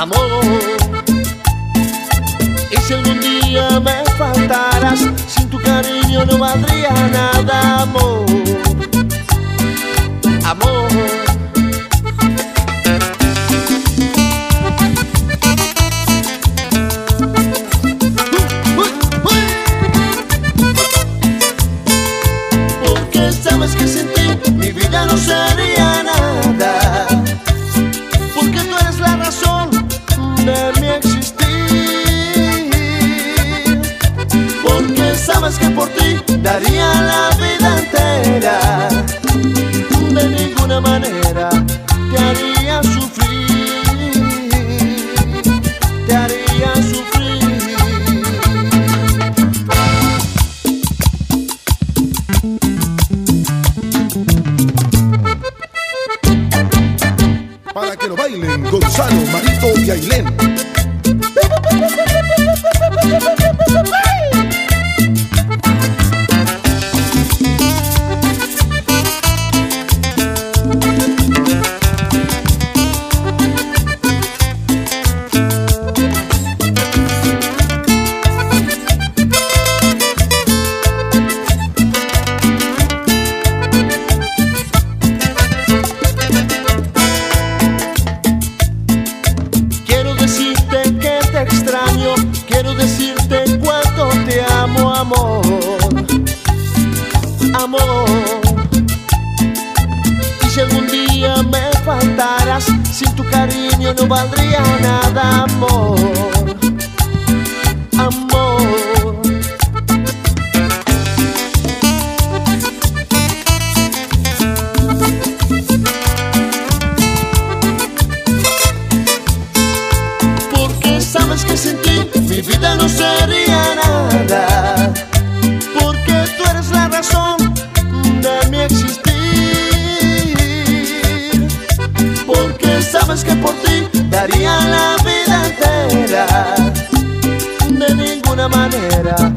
amor. Y si algún día me faltaras, sin tu cariño no valdría nada, amor, amor. Porque sabes que sin ti mi vida no sería nada, porque tú eres la razón de mi existir, porque sabes que por ti daría la vida entera, de ninguna manera te haría sufrir, te haría sufrir. Para que lo bailen Gonzalo, Marito y Ailén. Quiero decirte cuánto te amo, amor, amor. Y si algún día me faltaras, sin tu cariño no valdría nada, amor, amor. Porque sabes que sin ti mi vida no sería nada, porque tú eres la razón de mi existir, porque sabes que por ti daría la vida entera, de ninguna manera